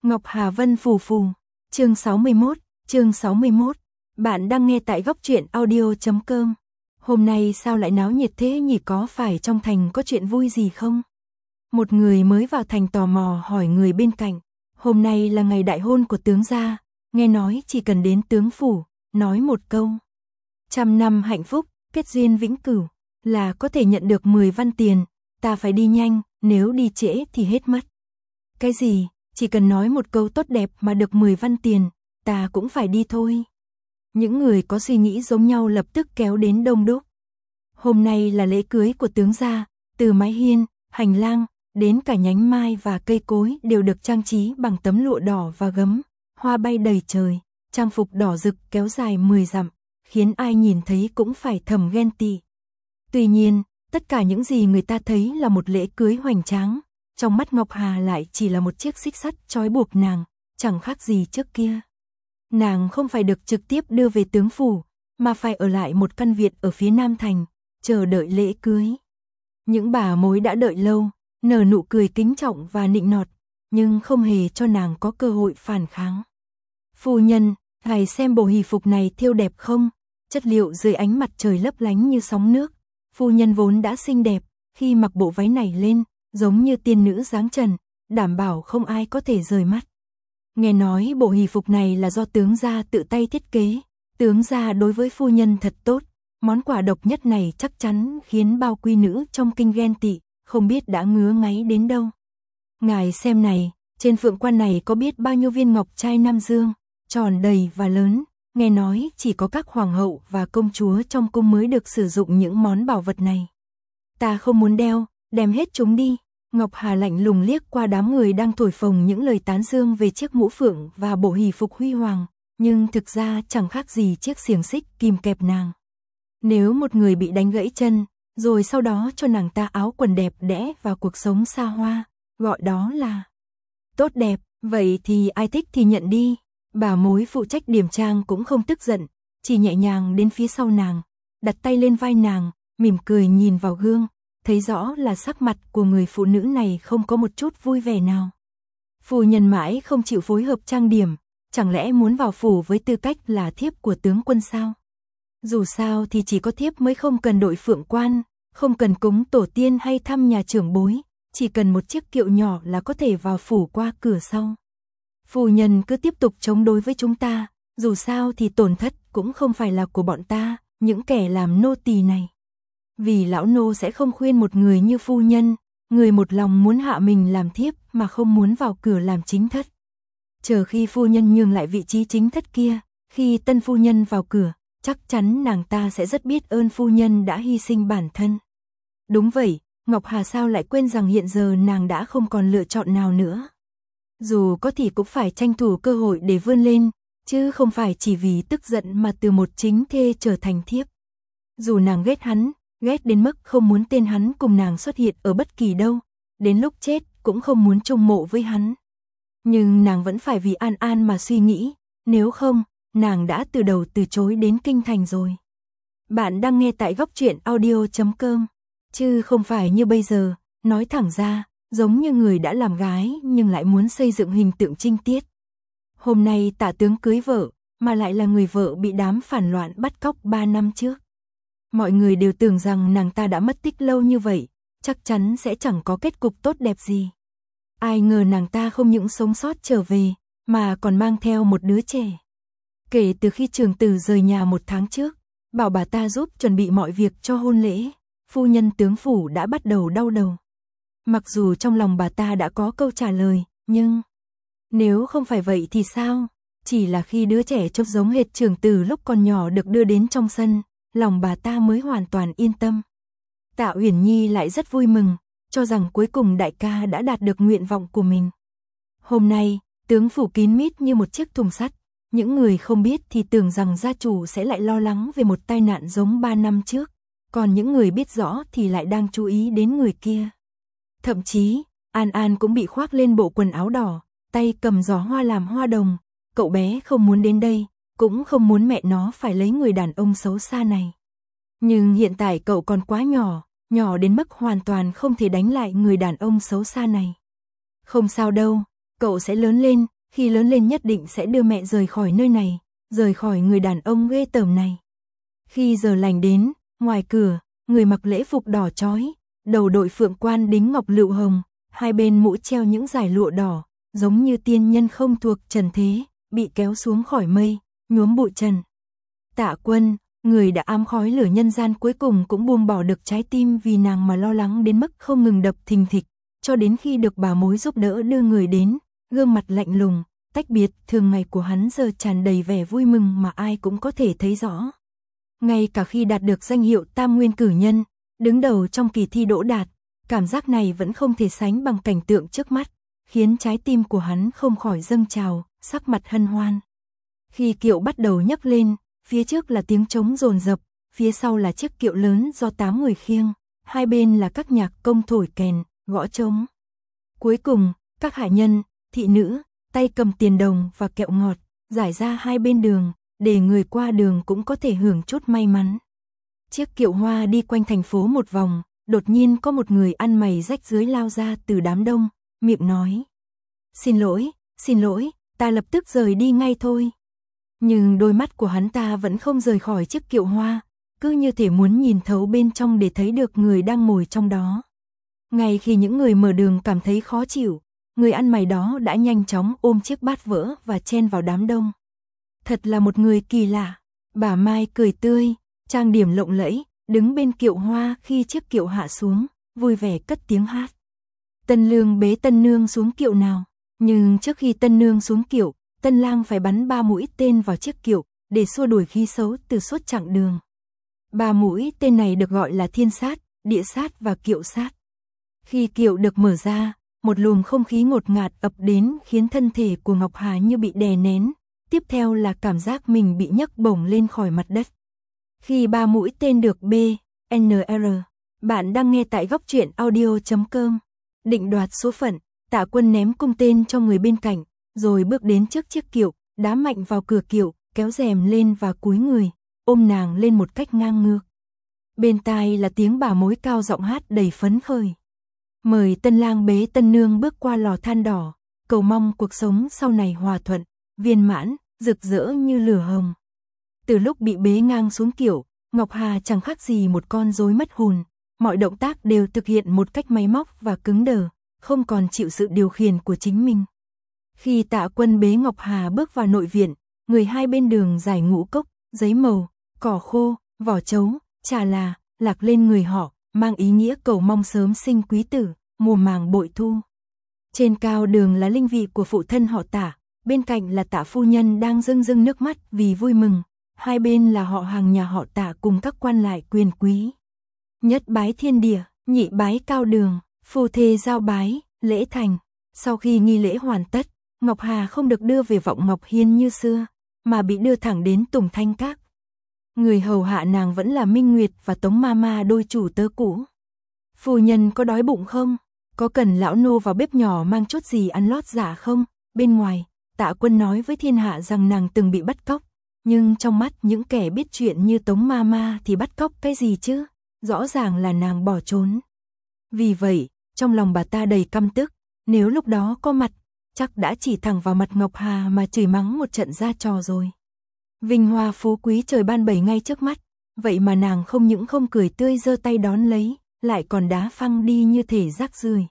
Ngọc Hà Vân phù phù, chương 61. Bạn đang nghe tại góc truyện audio.com. Hôm nay sao lại náo nhiệt thế nhỉ, có phải trong thành có chuyện vui gì không? Một người mới vào thành tò mò hỏi người bên cạnh. Hôm nay là ngày đại hôn của tướng gia, nghe nói chỉ cần đến tướng phủ, nói một câu. 100 năm hạnh phúc, kết duyên vĩnh cửu, là có thể nhận được 10 văn tiền, ta phải đi nhanh, nếu đi trễ thì hết mất. Cái gì, chỉ cần nói một câu tốt đẹp mà được 10 văn tiền, ta cũng phải đi thôi. Những người có suy nghĩ giống nhau lập tức kéo đến đông đúc. Hôm nay là lễ cưới của tướng gia, từ mái hiên, hành lang, đến cả nhánh mai và cây cối đều được trang trí bằng tấm lụa đỏ và gấm, hoa bay đầy trời, trang phục đỏ rực kéo dài 10 dặm, khiến ai nhìn thấy cũng phải thầm ghen tị. Tuy nhiên, tất cả những gì người ta thấy là một lễ cưới hoành tráng, trong mắt Ngọc Hà lại chỉ là một chiếc xích sắt trói buộc nàng, chẳng khác gì trước kia. Nàng không phải được trực tiếp đưa về tướng phủ, mà phải ở lại một căn viện ở phía Nam Thành, chờ đợi lễ cưới. Những bà mối đã đợi lâu, nở nụ cười kính trọng và nịnh nọt, nhưng không hề cho nàng có cơ hội phản kháng. Phu nhân, ngài xem bộ hỷ phục này thêu đẹp không? Chất liệu dưới ánh mặt trời lấp lánh như sóng nước. Phu nhân vốn đã xinh đẹp, khi mặc bộ váy này lên, giống như tiên nữ dáng trần, đảm bảo không ai có thể rời mắt. Nghe nói bộ hỷ phục này là do tướng gia tự tay thiết kế, tướng gia đối với phu nhân thật tốt, món quà độc nhất này chắc chắn khiến bao quý nữ trong kinh ghen tị, không biết đã ngứa ngáy đến đâu. Ngài xem này, trên phượng quan này có biết bao nhiêu viên ngọc trai Nam Dương, tròn đầy và lớn, nghe nói chỉ có các hoàng hậu và công chúa trong cung mới được sử dụng những món bảo vật này. Ta không muốn đeo, đem hết chúng đi. Ngọc Hà lạnh lùng liếc qua đám người đang thổi phồng những lời tán dương về chiếc mũ phượng và bộ hỷ phục huy hoàng, nhưng thực ra chẳng khác gì chiếc xiềng xích kìm kẹp nàng. Nếu một người bị đánh gãy chân, rồi sau đó cho nàng ta áo quần đẹp đẽ và cuộc sống xa hoa, gọi đó là tốt đẹp, vậy thì ai thích thì nhận đi. Bà mối phụ trách điểm trang cũng không tức giận, chỉ nhẹ nhàng đến phía sau nàng, đặt tay lên vai nàng, mỉm cười nhìn vào gương, thấy rõ là sắc mặt của người phụ nữ này không có một chút vui vẻ nào. Phu nhân mãi không chịu phối hợp trang điểm, chẳng lẽ muốn vào phủ với tư cách là thiếp của tướng quân sao? Dù sao thì chỉ có thiếp mới không cần đội phượng quan, không cần cúng tổ tiên hay thăm nhà trưởng bối, chỉ cần một chiếc kiệu nhỏ là có thể vào phủ qua cửa sau. Phu nhân cứ tiếp tục chống đối với chúng ta, dù sao thì tổn thất cũng không phải là của bọn ta, những kẻ làm nô tỳ này. Vì lão nô sẽ không khuyên một người như phu nhân, người một lòng muốn hạ mình làm thiếp mà không muốn vào cửa làm chính thất. Chờ khi phu nhân nhường lại vị trí chính thất kia, khi tân phu nhân vào cửa, chắc chắn nàng ta sẽ rất biết ơn phu nhân đã hy sinh bản thân. Đúng vậy, Ngọc Hà sao lại quên rằng hiện giờ nàng đã không còn lựa chọn nào nữa. Dù có thì cũng phải tranh thủ cơ hội để vươn lên, chứ không phải chỉ vì tức giận mà từ một chính thê trở thành thiếp. Dù nàng ghét hắn, ghét đến mức không muốn tên hắn cùng nàng xuất hiện ở bất kỳ đâu, đến lúc chết cũng không muốn chung mộ với hắn. Nhưng nàng vẫn phải vì An An mà suy nghĩ, nếu không, nàng đã từ đầu từ chối đến kinh thành rồi. Bạn đang nghe tại góc truyện audio.com, chứ không phải như bây giờ, nói thẳng ra, giống như người đã làm gái nhưng lại muốn xây dựng hình tượng trinh tiết. Hôm nay Tả tướng cưới vợ, mà lại là người vợ bị đám phản loạn bắt cóc 3 năm trước. Mọi người đều tưởng rằng nàng ta đã mất tích lâu như vậy, chắc chắn sẽ chẳng có kết cục tốt đẹp gì. Ai ngờ nàng ta không những sống sót trở về, mà còn mang theo một đứa trẻ. Kể từ khi Trường Tử rời nhà 1 tháng trước, bảo bà ta giúp chuẩn bị mọi việc cho hôn lễ, phu nhân tướng phủ đã bắt đầu đau đầu. Mặc dù trong lòng bà ta đã có câu trả lời, nhưng nếu không phải vậy thì sao? Chỉ là khi đứa trẻ trông giống hệt Trường Tử lúc còn nhỏ được đưa đến trong sân, lòng bà ta mới hoàn toàn yên tâm. Tạ Uyển Nhi lại rất vui mừng, cho rằng cuối cùng đại ca đã đạt được nguyện vọng của mình. Hôm nay, tướng phủ kín mít như một chiếc thùng sắt, những người không biết thì tưởng rằng gia chủ sẽ lại lo lắng về một tai nạn giống 3 năm trước, còn những người biết rõ thì lại đang chú ý đến người kia. Thậm chí, An An cũng bị khoác lên bộ quần áo đỏ, tay cầm giỏ hoa làm hoa đồng, cậu bé không muốn đến đây, cũng không muốn mẹ nó phải lấy người đàn ông xấu xa này. Nhưng hiện tại cậu còn quá nhỏ, nhỏ đến mức hoàn toàn không thể đánh lại người đàn ông xấu xa này. Không sao đâu, cậu sẽ lớn lên, khi lớn lên nhất định sẽ đưa mẹ rời khỏi nơi này, rời khỏi người đàn ông ghê tởm này. Khi giờ lành đến, ngoài cửa, người mặc lễ phục đỏ chói, đầu đội phượng quan đính ngọc lựu hồng, hai bên mũi treo những dải lụa đỏ, giống như tiên nhân không thuộc trần thế, bị kéo xuống khỏi mây, nhuốm bụi trần. Tạ Quân, người đã ám khói lửa nhân gian cuối cùng cũng buông bỏ được trái tim vì nàng mà lo lắng đến mức không ngừng đập thình thịch, cho đến khi được bà mối giúp đỡ đưa người đến, gương mặt lạnh lùng, tách biệt thường ngày của hắn giờ tràn đầy vẻ vui mừng mà ai cũng có thể thấy rõ. Ngay cả khi đạt được danh hiệu Tam Nguyên cử nhân, đứng đầu trong kỳ thi đỗ đạt, cảm giác này vẫn không thể sánh bằng cảnh tượng trước mắt, khiến trái tim của hắn không khỏi dâng trào, sắc mặt hân hoan. Khi kiệu bắt đầu nhấc lên, phía trước là tiếng trống dồn dập, phía sau là chiếc kiệu lớn do 8 người khiêng, hai bên là các nhạc công thổi kèn, gõ trống. Cuối cùng, các hạ nhân, thị nữ, tay cầm tiền đồng và kẹo ngọt, rải ra hai bên đường, để người qua đường cũng có thể hưởng chút may mắn. Chiếc kiệu hoa đi quanh thành phố một vòng, đột nhiên có một người ăn mày rách rưới lao ra từ đám đông, miệng nói: xin lỗi, ta lập tức rời đi ngay thôi. Nhưng đôi mắt của hắn ta vẫn không rời khỏi chiếc kiệu hoa, cứ như thể muốn nhìn thấu bên trong để thấy được người đang ngồi trong đó. Ngay khi những người mở đường cảm thấy khó chịu, người ăn mày đó đã nhanh chóng ôm chiếc bát vỡ và chen vào đám đông. Thật là một người kỳ lạ. Bà Mai cười tươi, trang điểm lộng lẫy, đứng bên kiệu hoa khi chiếc kiệu hạ xuống, vui vẻ cất tiếng hát. Tân Lương bế Tân Nương xuống kiệu nào. Nhưng trước khi Tân Nương xuống kiệu, Tân Lang phải bắn 3 mũi tên vào chiếc kiệu để xua đuổi khí xấu từ suốt chặng đường. 3 mũi tên này được gọi là thiên sát, địa sát và kiệu sát. Khi kiệu được mở ra, một luồng không khí ngột ngạt ập đến khiến thân thể của Ngọc Hà như bị đè nén. Tiếp theo là cảm giác mình bị nhấc bổng lên khỏi mặt đất. Khi 3 mũi tên được BNR, bạn đang nghe tại góc truyện audio.com. Định đoạt số phận, Tạ Quân ném cung tên cho người bên cạnh, rồi bước đến trước chiếc kiệu, đá mạnh vào cửa kiệu, kéo rèm lên và cúi người, ôm nàng lên một cách ngang ngược. Bên tai là tiếng bà mối cao giọng hát đầy phấn khởi. Mời Tân Lang bế Tân Nương bước qua lò than đỏ, cầu mong cuộc sống sau này hòa thuận, viên mãn, rực rỡ như lửa hồng. Từ lúc bị bế ngang xuống kiệu, Ngọc Hà chẳng khác gì một con rối mất hồn, mọi động tác đều thực hiện một cách máy móc và cứng đờ, không còn chịu sự điều khiển của chính mình. Khi Tạ Quân bế Ngọc Hà bước vào nội viện, người hai bên đường giải ngũ cốc, giấy màu, cỏ khô, vỏ trấu, trà là, lạc lên người họ, mang ý nghĩa cầu mong sớm sinh quý tử, mùa màng bội thu. Trên cao đường là linh vị của phụ thân họ Tạ, bên cạnh là Tạ phu nhân đang rưng rưng nước mắt vì vui mừng, hai bên là họ hàng nhà họ Tạ cùng các quan lại quyền quý. Nhất bái thiên địa, nhị bái cao đường, phu thê giao bái, lễ thành. Sau khi nghi lễ hoàn tất, Ngọc Hà không được đưa về Vọng Ngọc Hiên như xưa, mà bị đưa thẳng đến Tùng Thanh Các. Người hầu hạ nàng vẫn là Minh Nguyệt và Tống Mama đôi chủ tớ cũ. Phu nhân có đói bụng không? Có cần lão nô vào bếp nhỏ mang chút gì ăn lót dạ không? Bên ngoài, Tạ Quân nói với thiên hạ rằng nàng từng bị bắt cóc, nhưng trong mắt những kẻ biết chuyện như Tống Mama thì bắt cóc cái gì chứ? Rõ ràng là nàng bỏ trốn. Vì vậy, trong lòng bà ta đầy căm tức, nếu lúc đó có mặt, chắc đã chỉ thẳng vào mặt Ngọc Hà mà chửi mắng một trận ra trò rồi. Vinh hoa phú quý trời ban bày ngay trước mắt, vậy mà nàng không những không cười tươi giơ tay đón lấy, lại còn đá phăng đi như thể rác rưởi.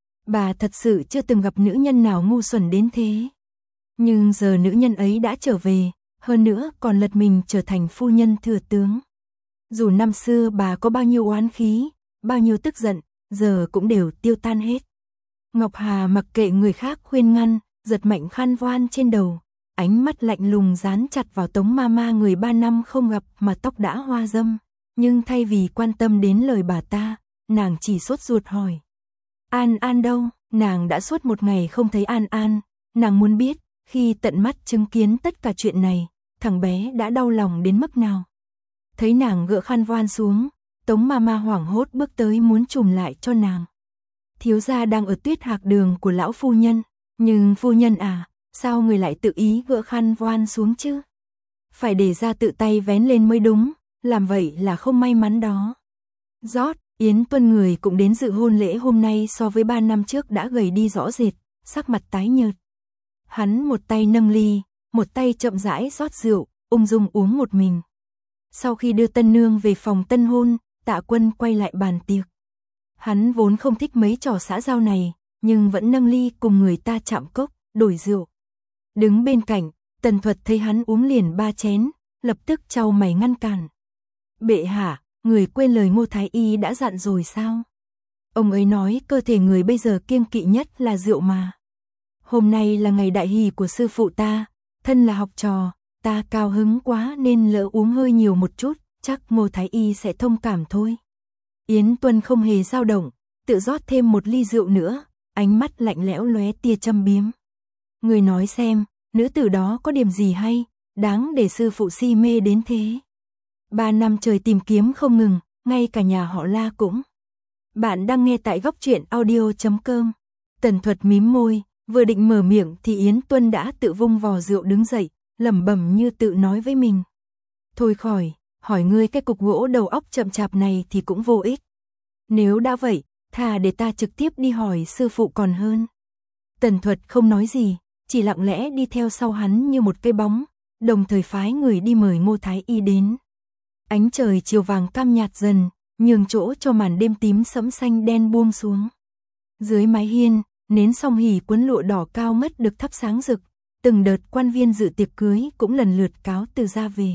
Bà thật sự chưa từng gặp nữ nhân nào ngu xuẩn đến thế. Nhưng giờ nữ nhân ấy đã trở về, hơn nữa còn lật mình trở thành phu nhân thừa tướng. Dù năm xưa bà có bao nhiêu oán khí, bao nhiêu tức giận, giờ cũng đều tiêu tan hết. Ngọc Hà mặc kệ người khác khuyên ngăn, giật mạnh khăn voan trên đầu, ánh mắt lạnh lùng dán chặt vào Tống Mama người 3 năm không gặp mà tóc đã hoa râm. Nhưng thay vì quan tâm đến lời bà ta, nàng chỉ sốt ruột hỏi: An An đâu? Nàng đã suốt một ngày không thấy An An, nàng muốn biết, khi tận mắt chứng kiến tất cả chuyện này, thằng bé đã đau lòng đến mức nào. Thấy nàng gỡ khăn voan xuống, Tống Mama hoảng hốt bước tới muốn chùm lại cho nàng. Thiếu gia đang ở Tuyết Hạc đường của lão phu nhân, nhưng phu nhân à, sao người lại tự ý gỡ khăn voan xuống chứ? Phải để ra tự tay vén lên mới đúng, làm vậy là không may mắn đó. Rót, Yến Tuân người cũng đến dự hôn lễ hôm nay so với 3 năm trước đã gầy đi rõ rệt, sắc mặt tái nhợt. Hắn một tay nâng ly, một tay chậm rãi rót rượu, ung dung uống một mình. Sau khi đưa tân nương về phòng tân hôn, Tạ Quân quay lại bàn tiệc. Hắn vốn không thích mấy trò xã giao này, nhưng vẫn nâng ly cùng người ta chạm cốc, đổi rượu. Đứng bên cạnh, Tần Thuật thấy hắn uống liền 3 chén, lập tức chau mày ngăn cản. Bệ hạ, người quên lời Ngô Thái Y đã dặn rồi sao? Ông ấy nói cơ thể người bây giờ kiêng kỵ nhất là rượu mà. Hôm nay là ngày đại hỷ của sư phụ ta, thân là học trò, ta cao hứng quá nên lỡ uống hơi nhiều một chút, chắc Ngô Thái Y sẽ thông cảm thôi. Yến Tuân không hề dao động, tự rót thêm một ly rượu nữa, ánh mắt lạnh lẽo lóe tia châm biếm. Người nói xem, nữ tử đó có điểm gì hay, đáng để sư phụ si mê đến thế. 3 năm trời tìm kiếm không ngừng, ngay cả nhà họ La cũng. Bạn đang nghe tại góc truyện audio.com. Tần Thuật mím môi, vừa định mở miệng thì Yến Tuân đã tự vung vò rượu đứng dậy, lẩm bẩm như tự nói với mình. Thôi khỏi, hỏi ngươi cái cục gỗ đầu óc chậm chạp này thì cũng vô ích. Nếu đã vậy, thà để ta trực tiếp đi hỏi sư phụ còn hơn. Tần Thuật không nói gì, chỉ lặng lẽ đi theo sau hắn như một cái bóng, đồng thời phái người đi mời Ngô Thái Y đến. Ánh trời chiều vàng cam nhạt dần, nhường chỗ cho màn đêm tím sẫm xanh đen buông xuống. Dưới mái hiên, nến song hỷ quấn lụa đỏ cao ngất được thắp sáng rực, từng đợt quan viên dự tiệc cưới cũng lần lượt cáo từ ra về.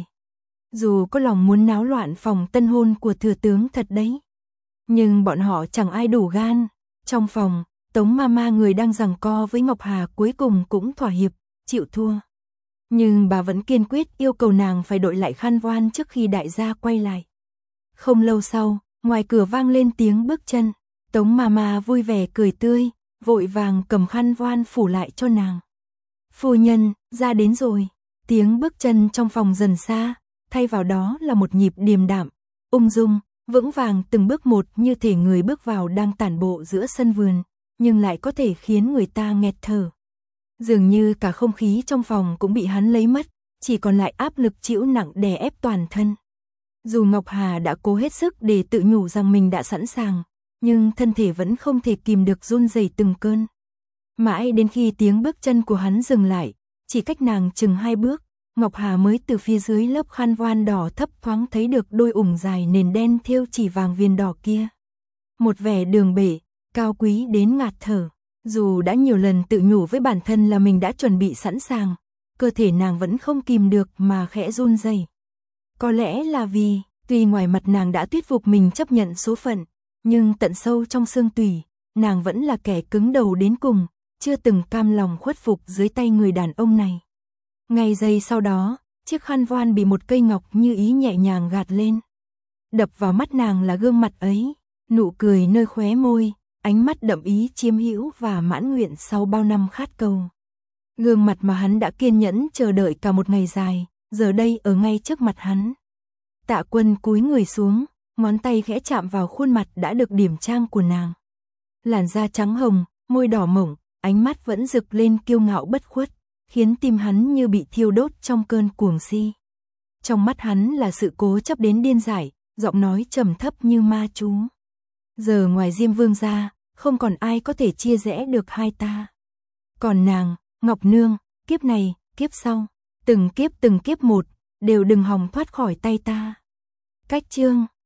Dù có lòng muốn náo loạn phòng tân hôn của thừa tướng thật đấy, nhưng bọn họ chẳng ai đủ gan. Trong phòng, Tống Mama người đang giằng co với Ngọc Hà cuối cùng cũng thỏa hiệp, chịu thua. Nhưng bà vẫn kiên quyết yêu cầu nàng phải đội lại khăn voan trước khi đại gia quay lại. Không lâu sau, ngoài cửa vang lên tiếng bước chân, Tống Mama vui vẻ cười tươi, vội vàng cầm khăn voan phủ lại cho nàng. Phu nhân, ra đến rồi. Tiếng bước chân trong phòng dần xa, thay vào đó là một nhịp điềm đạm, ung dung, vững vàng từng bước một như thể người bước vào đang tản bộ giữa sân vườn, nhưng lại có thể khiến người ta nghẹt thở. Dường như cả không khí trong phòng cũng bị hắn lấy mất, chỉ còn lại áp lực chịu nặng đè ép toàn thân. Dù Ngọc Hà đã cố hết sức để tự nhủ rằng mình đã sẵn sàng, nhưng thân thể vẫn không thể kìm được run rẩy từng cơn. Mãi đến khi tiếng bước chân của hắn dừng lại, chỉ cách nàng chừng 2 bước, Ngọc Hà mới từ phía dưới lớp khăn voan đỏ thấp thoáng thấy được đôi ủng dài nền đen thêu chỉ vàng viền đỏ kia. Một vẻ đường bể, cao quý đến ngạt thở. Dù đã nhiều lần tự nhủ với bản thân là mình đã chuẩn bị sẵn sàng, cơ thể nàng vẫn không kìm được mà khẽ run rẩy. Có lẽ là vì, tuy ngoài mặt nàng đã thuyết phục mình chấp nhận số phận, nhưng tận sâu trong xương tủy, nàng vẫn là kẻ cứng đầu đến cùng, chưa từng cam lòng khuất phục dưới tay người đàn ông này. Ngay giây sau đó, chiếc khăn voan bị một cây ngọc như ý nhẹ nhàng gạt lên. Đập vào mắt nàng là gương mặt ấy, nụ cười nơi khóe môi, ánh mắt đậm ý chiếm hữu và mãn nguyện sau bao năm khát cầu. Gương mặt mà hắn đã kiên nhẫn chờ đợi cả một ngày dài, giờ đây ở ngay trước mặt hắn. Tạ Quân cúi người xuống, ngón tay khẽ chạm vào khuôn mặt đã được điểm trang của nàng. Làn da trắng hồng, môi đỏ mỏng, ánh mắt vẫn rực lên kiêu ngạo bất khuất, khiến tim hắn như bị thiêu đốt trong cơn cuồng si. Trong mắt hắn là sự cố chấp đến điên dại, giọng nói trầm thấp như ma chú. Giờ ngoài Diêm Vương ra, không còn ai có thể chia rẽ được hai ta. Còn nàng, Ngọc Nương, kiếp này, kiếp sau, từng kiếp một, đều đừng hòng thoát khỏi tay ta. Cách chương